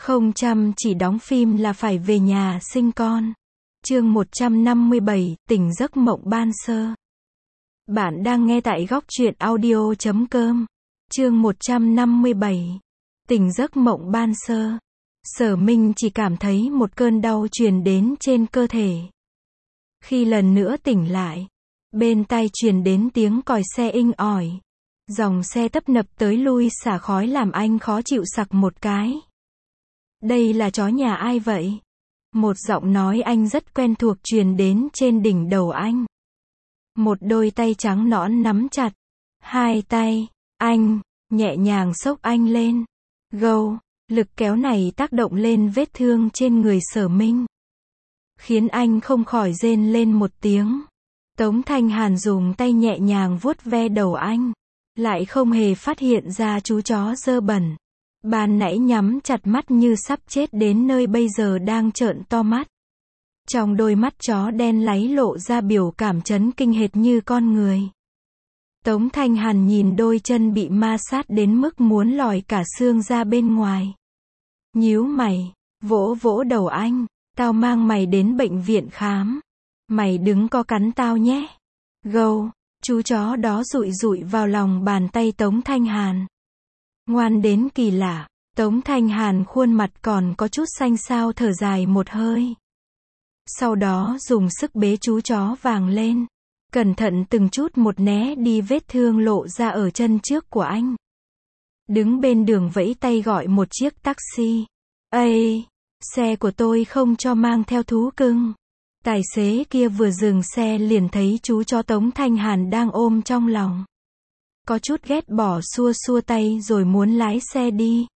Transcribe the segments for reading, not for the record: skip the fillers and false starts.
Không chăm chỉ đóng phim là phải về nhà sinh con. Chương 157, tỉnh giấc mộng ban sơ. Bạn đang nghe tại góc truyện audio.com. Chương 157, tỉnh giấc mộng ban sơ. Sở Minh chỉ cảm thấy một cơn đau truyền đến trên cơ thể. Khi lần nữa tỉnh lại, bên tai truyền đến tiếng còi xe inh ỏi. Dòng xe tấp nập tới lui xả khói làm anh khó chịu sặc một cái. Đây là chó nhà ai vậy? Một giọng nói anh rất quen thuộc truyền đến trên đỉnh đầu anh. Một đôi tay trắng nõn nắm chặt. Hai tay, anh, nhẹ nhàng xốc anh lên. Gâu, lực kéo này tác động lên vết thương trên người Sở Minh. Khiến anh không khỏi rên lên một tiếng. Tống Thanh Hàn dùng tay nhẹ nhàng vuốt ve đầu anh. Lại không hề phát hiện ra chú chó dơ bẩn. Ban nãy nhắm chặt mắt như sắp chết đến nơi bây giờ đang trợn to mắt. Trong đôi mắt chó đen láy lộ ra biểu cảm chấn kinh hệt như con người. Tống Thanh Hàn nhìn đôi chân bị ma sát đến mức muốn lòi cả xương ra bên ngoài. Nhíu mày, vỗ vỗ đầu anh, tao mang mày đến bệnh viện khám. Mày đừng có cắn tao nhé. Gâu, chú chó đó dụi dụi vào lòng bàn tay Tống Thanh Hàn. Ngoan đến kỳ lạ, Tống Thanh Hàn khuôn mặt còn có chút xanh xao thở dài một hơi. Sau đó dùng sức bế chú chó vàng lên. Cẩn thận từng chút một né đi vết thương lộ ra ở chân trước của anh. Đứng bên đường vẫy tay gọi một chiếc taxi. Ây, xe của tôi không cho mang theo thú cưng. Tài xế kia vừa dừng xe liền thấy chú chó Tống Thanh Hàn đang ôm trong lòng. Có chút ghét bỏ xua xua tay rồi muốn lái xe đi.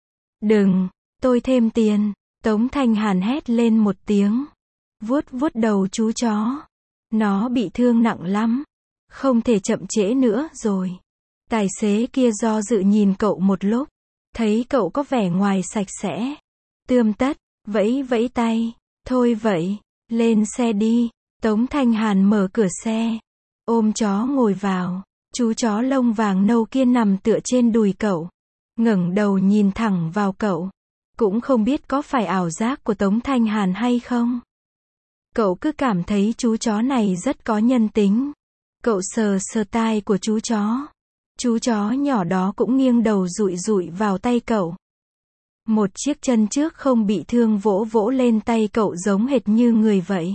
Đừng, tôi thêm tiền. Tống Thanh Hàn hét lên một tiếng. Vuốt vuốt đầu chú chó. Nó bị thương nặng lắm. Không thể chậm trễ nữa rồi. Tài xế kia do dự nhìn cậu một lúc. Thấy cậu có vẻ ngoài sạch sẽ. Tươm tất, vẫy vẫy tay. Thôi vậy, lên xe đi. Tống Thanh Hàn mở cửa xe. Ôm chó ngồi vào. Chú chó lông vàng nâu kia nằm tựa trên đùi cậu. Ngẩng đầu nhìn thẳng vào cậu. Cũng không biết có phải ảo giác của Tống Thanh Hàn hay không. Cậu cứ cảm thấy chú chó này rất có nhân tính. Cậu sờ sờ tai của chú chó. Chú chó nhỏ đó cũng nghiêng đầu dụi dụi vào tay cậu. Một chiếc chân trước không bị thương vỗ vỗ lên tay cậu giống hệt như người vậy.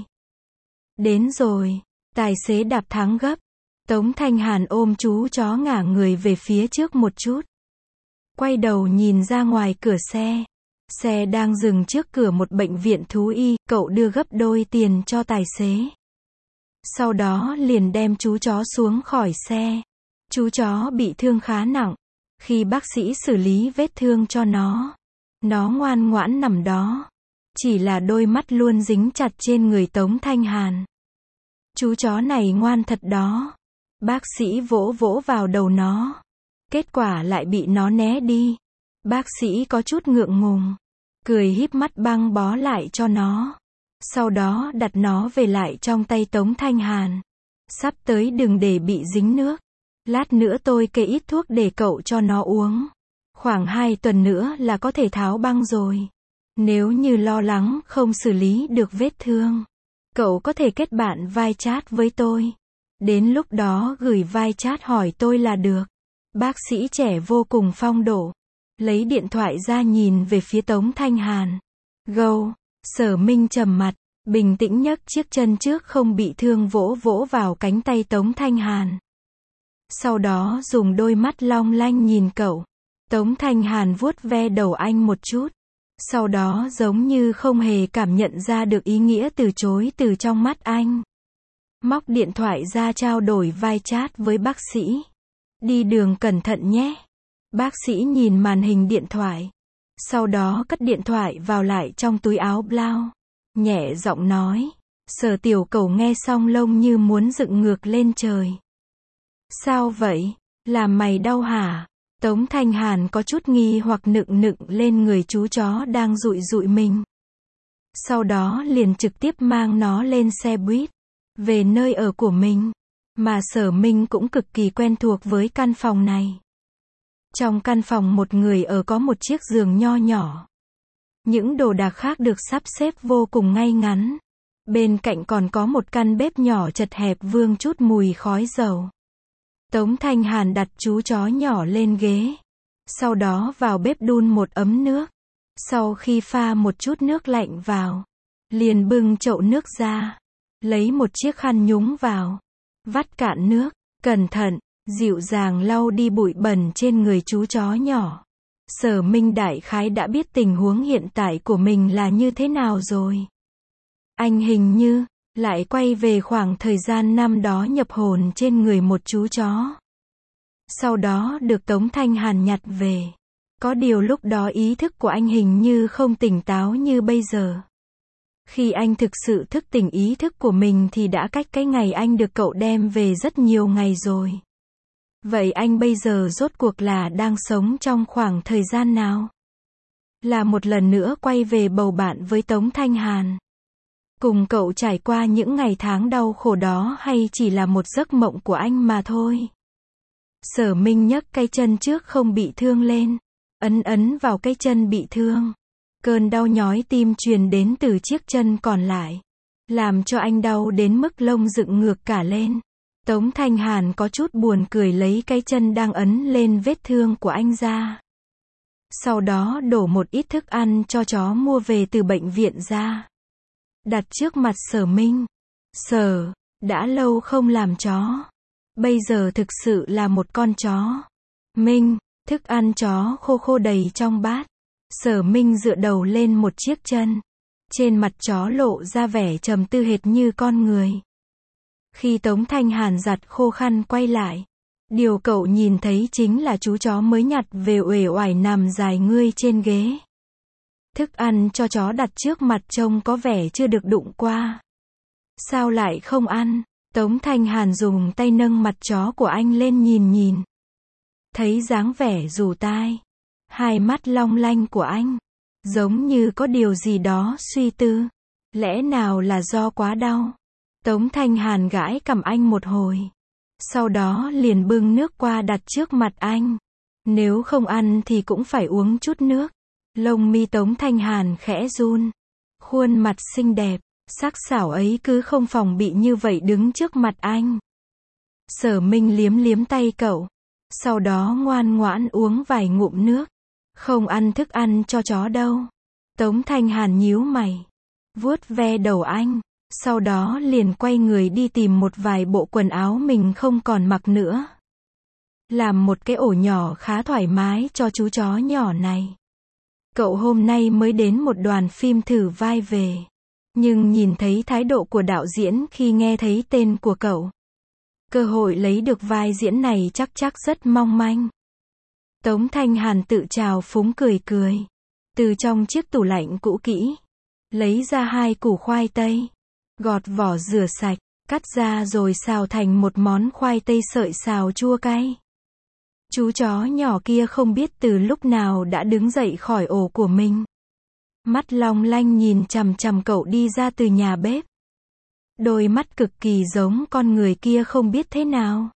Đến rồi. Tài xế đạp thắng gấp. Tống Thanh Hàn ôm chú chó ngả người về phía trước một chút. Quay đầu nhìn ra ngoài cửa xe. Xe đang dừng trước cửa một bệnh viện thú y, cậu đưa gấp đôi tiền cho tài xế. Sau đó liền đem chú chó xuống khỏi xe. Chú chó bị thương khá nặng. Khi bác sĩ xử lý vết thương cho nó ngoan ngoãn nằm đó. Chỉ là đôi mắt luôn dính chặt trên người Tống Thanh Hàn. Chú chó này ngoan thật đó. Bác sĩ vỗ vỗ vào đầu nó. Kết quả lại bị nó né đi. Bác sĩ có chút ngượng ngùng. Cười híp mắt băng bó lại cho nó. Sau đó đặt nó về lại trong tay Tống Thanh Hàn. Sắp tới đừng để bị dính nước. Lát nữa tôi kê ít thuốc để cậu cho nó uống. Khoảng 2 tuần nữa là có thể tháo băng rồi. Nếu như lo lắng không xử lý được vết thương, cậu có thể kết bạn vai chat với tôi. Đến lúc đó gửi vai chat hỏi tôi là được. Bác sĩ trẻ vô cùng phong độ. Lấy điện thoại ra nhìn về phía Tống Thanh Hàn. Gâu, Sở Minh trầm mặt, bình tĩnh nhấc chiếc chân trước không bị thương vỗ vỗ vào cánh tay Tống Thanh Hàn. Sau đó dùng đôi mắt long lanh nhìn cậu. Tống Thanh Hàn vuốt ve đầu anh một chút. Sau đó giống như không hề cảm nhận ra được ý nghĩa từ chối từ trong mắt anh. Móc điện thoại ra trao đổi vai chat với bác sĩ. Đi đường cẩn thận nhé. Bác sĩ nhìn màn hình điện thoại. Sau đó cất điện thoại vào lại trong túi áo blau. Nhẹ giọng nói. Sở Tiểu Cẩu nghe xong lông như muốn dựng ngược lên trời. Sao vậy? Làm mày đau hả? Tống Thanh Hàn có chút nghi hoặc nựng nựng lên người chú chó đang dụi dụi mình. Sau đó liền trực tiếp mang nó lên xe buýt. Về nơi ở của mình. Mà Sở Minh cũng cực kỳ quen thuộc với căn phòng này. Trong căn phòng một người ở có một chiếc giường nho nhỏ. Những đồ đạc khác được sắp xếp vô cùng ngay ngắn. Bên cạnh còn có một căn bếp nhỏ chật hẹp vương chút mùi khói dầu. Tống Thanh Hàn đặt chú chó nhỏ lên ghế. Sau đó vào bếp đun một ấm nước. Sau khi pha một chút nước lạnh vào, liền bưng chậu nước ra. Lấy một chiếc khăn nhúng vào. Vắt cạn nước, cẩn thận, dịu dàng lau đi bụi bẩn trên người chú chó nhỏ. Sở Minh đại khái đã biết tình huống hiện tại của mình là như thế nào rồi. Anh hình như lại quay về khoảng thời gian năm đó nhập hồn trên người một chú chó. Sau đó được Tống Thanh Hàn nhặt về. Có điều lúc đó ý thức của anh hình như không tỉnh táo như bây giờ. Khi anh thực sự thức tỉnh ý thức của mình thì đã cách cái ngày anh được cậu đem về rất nhiều ngày rồi. Vậy anh bây giờ rốt cuộc là đang sống trong khoảng thời gian nào? Là một lần nữa quay về bầu bạn với Tống Thanh Hàn, cùng cậu trải qua những ngày tháng đau khổ đó, hay chỉ là một giấc mộng của anh mà thôi? Sở Minh nhấc cái chân trước không bị thương lên, ấn vào cái chân bị thương. Cơn đau nhói tim truyền đến từ chiếc chân còn lại, làm cho anh đau đến mức lông dựng ngược cả lên. Tống Thanh Hàn có chút buồn cười lấy cái chân đang ấn lên vết thương của anh ra. Sau đó đổ một ít thức ăn cho chó mua về từ bệnh viện ra. Đặt trước mặt Sở Minh. Sở, đã lâu không làm chó. Bây giờ thực sự là một con chó. Minh, thức ăn chó khô khô đầy trong bát. Sở Minh dựa đầu lên một chiếc chân. Trên mặt chó lộ ra vẻ trầm tư hệt như con người. Khi Tống Thanh Hàn giặt khô khăn quay lại, điều cậu nhìn thấy chính là chú chó mới nhặt về uể oải nằm dài ngươi trên ghế. Thức ăn cho chó đặt trước mặt trông có vẻ chưa được đụng qua. Sao lại không ăn? Tống Thanh Hàn dùng tay nâng mặt chó của anh lên nhìn. Thấy dáng vẻ rủ tai, hai mắt long lanh của anh, giống như có điều gì đó suy tư. Lẽ nào là do quá đau? Tống Thanh Hàn gãi cằm anh một hồi. Sau đó liền bưng nước qua đặt trước mặt anh. Nếu không ăn thì cũng phải uống chút nước. Lông mi Tống Thanh Hàn khẽ run. Khuôn mặt xinh đẹp, sắc sảo ấy cứ không phòng bị như vậy đứng trước mặt anh. Sở Minh liếm tay cậu. Sau đó ngoan ngoãn uống vài ngụm nước. Không ăn thức ăn cho chó đâu. Tống Thanh Hàn nhíu mày, vuốt ve đầu anh. Sau đó liền quay người đi tìm một vài bộ quần áo mình không còn mặc nữa. Làm một cái ổ nhỏ khá thoải mái cho chú chó nhỏ này. Cậu hôm nay mới đến một đoàn phim thử vai về. Nhưng nhìn thấy thái độ của đạo diễn khi nghe thấy tên của cậu, cơ hội lấy được vai diễn này chắc rất mong manh. Tống Thanh Hàn tự trào phúng cười. Từ trong chiếc tủ lạnh cũ kỹ, lấy ra 2 củ khoai tây. Gọt vỏ rửa sạch, cắt ra rồi xào thành một món khoai tây sợi xào chua cay. Chú chó nhỏ kia không biết từ lúc nào đã đứng dậy khỏi ổ của mình. Mắt long lanh nhìn chằm cậu đi ra từ nhà bếp. Đôi mắt cực kỳ giống con người kia không biết thế nào.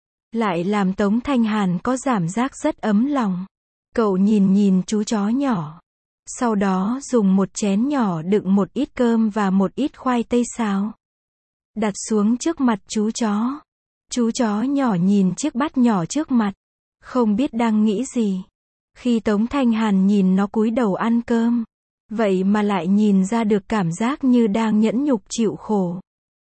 Lại làm Tống Thanh Hàn có cảm giác rất ấm lòng. Cậu nhìn chú chó nhỏ. Sau đó dùng một chén nhỏ đựng một ít cơm và một ít khoai tây xào. Đặt xuống trước mặt chú chó. Chú chó nhỏ nhìn chiếc bát nhỏ trước mặt, không biết đang nghĩ gì. Khi Tống Thanh Hàn nhìn nó cúi đầu ăn cơm, vậy mà lại nhìn ra được cảm giác như đang nhẫn nhục chịu khổ.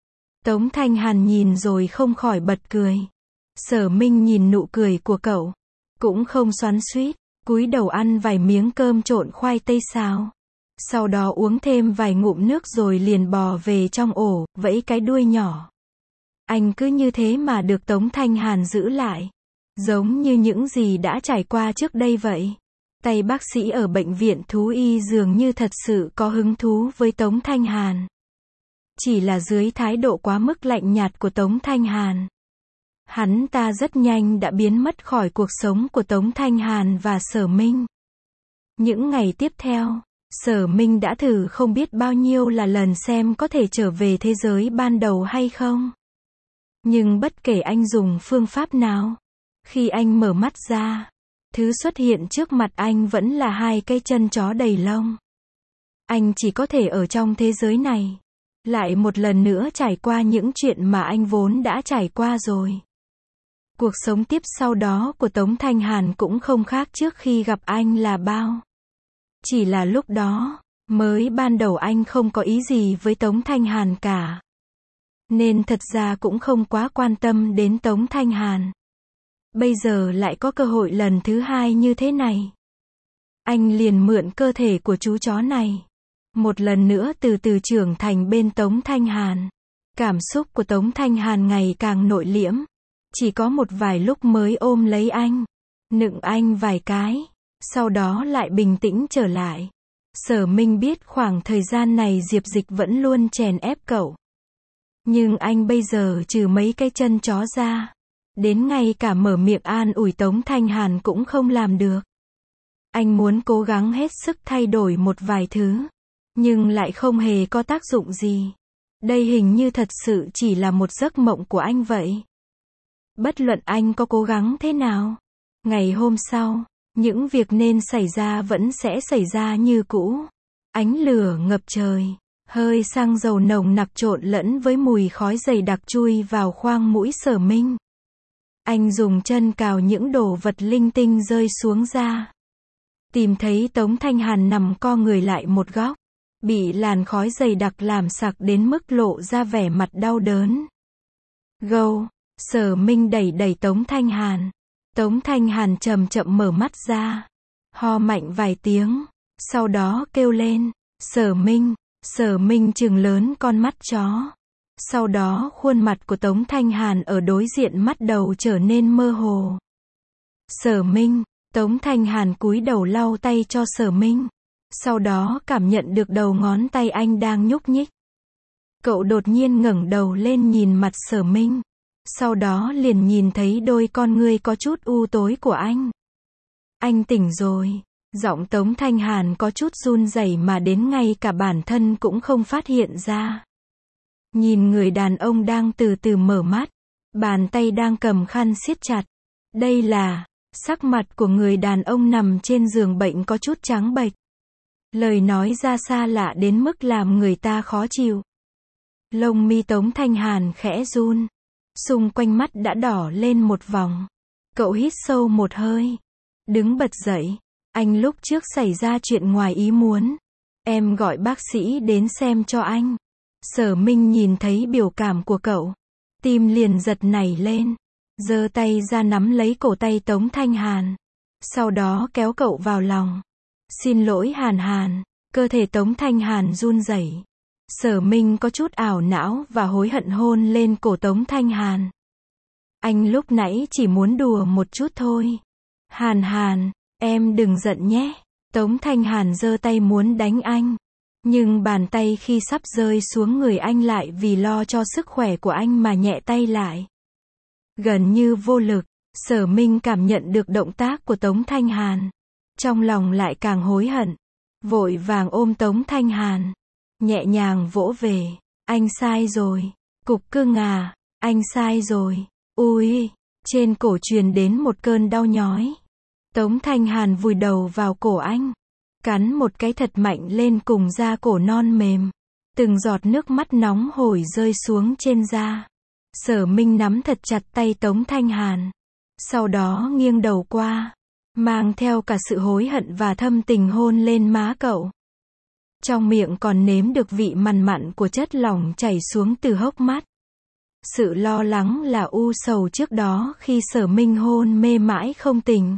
Tống Thanh Hàn nhìn rồi không khỏi bật cười. Sở Minh nhìn nụ cười của cậu, cũng không xoắn xuýt, cúi đầu ăn vài miếng cơm trộn khoai tây xào. Sau đó uống thêm vài ngụm nước rồi liền bò về trong ổ, vẫy cái đuôi nhỏ. Anh cứ như thế mà được Tống Thanh Hàn giữ lại. Giống như những gì đã trải qua trước đây vậy. Tay bác sĩ ở bệnh viện thú y dường như thật sự có hứng thú với Tống Thanh Hàn. Chỉ là dưới thái độ quá mức lạnh nhạt của Tống Thanh Hàn, hắn ta rất nhanh đã biến mất khỏi cuộc sống của Tống Thanh Hàn và Sở Minh. Những ngày tiếp theo, Sở Minh đã thử không biết bao nhiêu là lần xem có thể trở về thế giới ban đầu hay không. Nhưng bất kể anh dùng phương pháp nào, khi anh mở mắt ra, thứ xuất hiện trước mặt anh vẫn là 2 cái chân chó đầy lông. Anh chỉ có thể ở trong thế giới này, lại một lần nữa trải qua những chuyện mà anh vốn đã trải qua rồi. Cuộc sống tiếp sau đó của Tống Thanh Hàn cũng không khác trước khi gặp anh là bao. Chỉ là lúc đó, mới ban đầu anh không có ý gì với Tống Thanh Hàn cả. Nên thật ra cũng không quá quan tâm đến Tống Thanh Hàn. Bây giờ lại có cơ hội lần thứ hai như thế này. Anh liền mượn cơ thể của chú chó này. Một lần nữa từ từ trưởng thành bên Tống Thanh Hàn. Cảm xúc của Tống Thanh Hàn ngày càng nội liễm. Chỉ có một vài lúc mới ôm lấy anh. Nựng anh vài cái. Sau đó lại bình tĩnh trở lại. Sở Minh biết khoảng thời gian này Diệp Dịch vẫn luôn chèn ép cậu. Nhưng anh bây giờ trừ mấy cái chân chó ra. Đến ngay cả mở miệng an ủi Tống Thanh Hàn cũng không làm được. Anh muốn cố gắng hết sức thay đổi một vài thứ. Nhưng lại không hề có tác dụng gì. Đây hình như thật sự chỉ là một giấc mộng của anh vậy. Bất luận anh có cố gắng thế nào. Ngày hôm sau, những việc nên xảy ra vẫn sẽ xảy ra như cũ. Ánh lửa ngập trời. Hơi xăng dầu nồng nặc trộn lẫn với mùi khói dày đặc chui vào khoang mũi Sở Minh. Anh dùng chân cào những đồ vật linh tinh rơi xuống ra. Tìm thấy Tống Thanh Hàn nằm co người lại một góc. Bị làn khói dày đặc làm sặc đến mức lộ ra vẻ mặt đau đớn. Gâu, Sở Minh đẩy đẩy Tống Thanh Hàn. Tống Thanh Hàn chậm chậm mở mắt ra. Ho mạnh vài tiếng. Sau đó kêu lên. Sở Minh. Sở Minh trừng lớn con mắt chó. Sau đó khuôn mặt của Tống Thanh Hàn ở đối diện bắt đầu trở nên mơ hồ. Sở Minh. Tống Thanh Hàn cúi đầu lau tay cho Sở Minh. Sau đó cảm nhận được đầu ngón tay anh đang nhúc nhích. Cậu đột nhiên ngẩng đầu lên nhìn mặt Sở Minh. Sau đó liền nhìn thấy đôi con ngươi có chút u tối của anh. Anh tỉnh rồi. Giọng Tống Thanh Hàn có chút run rẩy mà đến ngay cả bản thân cũng không phát hiện ra. Nhìn người đàn ông đang từ từ mở mắt. Bàn tay đang cầm khăn siết chặt. Đây là... Sắc mặt của người đàn ông nằm trên giường bệnh có chút trắng bệch. Lời nói ra xa lạ đến mức làm người ta khó chịu. Lông mi Tống Thanh Hàn khẽ run. Xung quanh mắt đã đỏ lên một vòng. Cậu hít sâu một hơi. Đứng bật dậy. Anh lúc trước xảy ra chuyện ngoài ý muốn. Em gọi bác sĩ đến xem cho anh. Sở Minh nhìn thấy biểu cảm của cậu. Tim liền giật nảy lên. Giơ tay ra nắm lấy cổ tay Tống Thanh Hàn. Sau đó kéo cậu vào lòng. Xin lỗi Hàn Hàn. Cơ thể Tống Thanh Hàn run rẩy. Sở Minh có chút ảo não và hối hận hôn lên cổ Tống Thanh Hàn. Anh lúc nãy chỉ muốn đùa một chút thôi. Hàn Hàn, em đừng giận nhé. Tống Thanh Hàn giơ tay muốn đánh anh. Nhưng bàn tay khi sắp rơi xuống người anh lại vì lo cho sức khỏe của anh mà nhẹ tay lại. Gần như vô lực, Sở Minh cảm nhận được động tác của Tống Thanh Hàn. Trong lòng lại càng hối hận. Vội vàng ôm Tống Thanh Hàn. Nhẹ nhàng vỗ về. Anh sai rồi. Cục cưng à. Anh sai rồi. Ui. Trên cổ truyền đến một cơn đau nhói. Tống Thanh Hàn vùi đầu vào cổ anh. Cắn một cái thật mạnh lên cùng da cổ non mềm. Từng giọt nước mắt nóng hổi rơi xuống trên da. Sở Minh nắm thật chặt tay Tống Thanh Hàn. Sau đó nghiêng đầu qua. Mang theo cả sự hối hận và thâm tình hôn lên má cậu. Trong miệng còn nếm được vị mặn mặn của chất lỏng chảy xuống từ hốc mắt. Sự lo lắng là u sầu trước đó khi Sở Minh hôn mê mãi không tỉnh.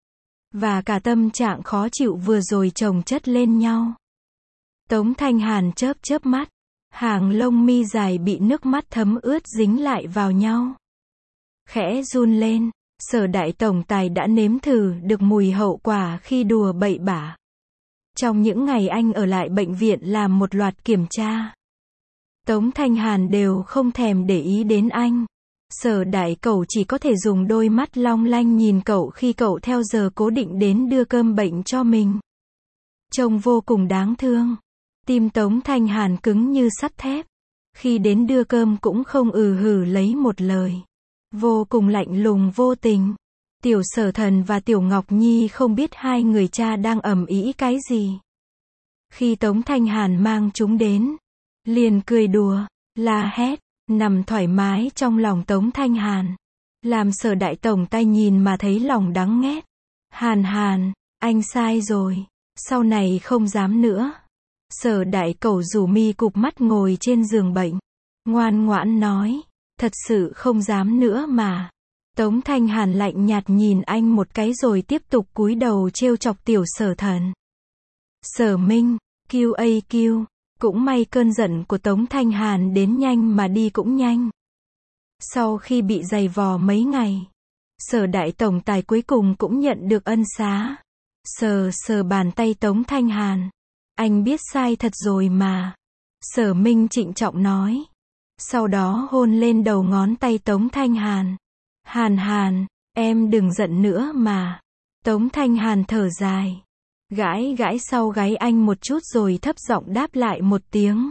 Và cả tâm trạng khó chịu vừa rồi chồng chất lên nhau. Tống Thanh Hàn chớp chớp mắt. Hàng lông mi dài bị nước mắt thấm ướt dính lại vào nhau. Khẽ run lên. Sở đại tổng tài đã nếm thử được mùi hậu quả khi đùa bậy bạ. Trong những ngày anh ở lại bệnh viện làm một loạt kiểm tra. Tống Thanh Hàn đều không thèm để ý đến anh. Sở đại cậu chỉ có thể dùng đôi mắt long lanh nhìn cậu khi cậu theo giờ cố định đến đưa cơm bệnh cho mình. Trông vô cùng đáng thương. Tim Tống Thanh Hàn cứng như sắt thép. Khi đến đưa cơm cũng không hử lấy một lời. Vô cùng lạnh lùng vô tình. Tiểu Sở Thần và Tiểu Ngọc Nhi không biết hai người cha đang ầm ĩ cái gì. Khi Tống Thanh Hàn mang chúng đến, liền cười đùa, la hét, nằm thoải mái trong lòng Tống Thanh Hàn. Làm Sở đại tổng tay nhìn mà thấy lòng đắng nghét. Hàn Hàn, anh sai rồi, sau này không dám nữa. Sở đại cẩu rủ mi cụp mắt ngồi trên giường bệnh, ngoan ngoãn nói, thật sự không dám nữa mà. Tống Thanh Hàn lạnh nhạt nhìn anh một cái rồi tiếp tục cúi đầu trêu chọc tiểu Sở Thần. Sở Minh, QAQ, cũng may cơn giận của Tống Thanh Hàn đến nhanh mà đi cũng nhanh. Sau khi bị giày vò mấy ngày, Sở đại tổng tài cuối cùng cũng nhận được ân xá. Sờ sờ bàn tay Tống Thanh Hàn. Anh biết sai thật rồi mà. Sở Minh trịnh trọng nói. Sau đó hôn lên đầu ngón tay Tống Thanh Hàn. Hàn Hàn, em đừng giận nữa mà. Tống Thanh Hàn thở dài. Gãi gãi sau gáy anh một chút rồi thấp giọng đáp lại một tiếng.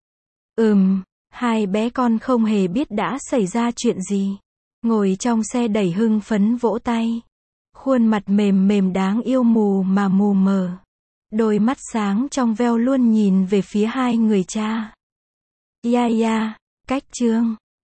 Hai bé con không hề biết đã xảy ra chuyện gì. Ngồi trong xe đẩy hưng phấn vỗ tay. Khuôn mặt mềm mềm đáng yêu mù mà mù mờ. Đôi mắt sáng trong veo luôn nhìn về phía hai người cha. Ya ya, cách chương.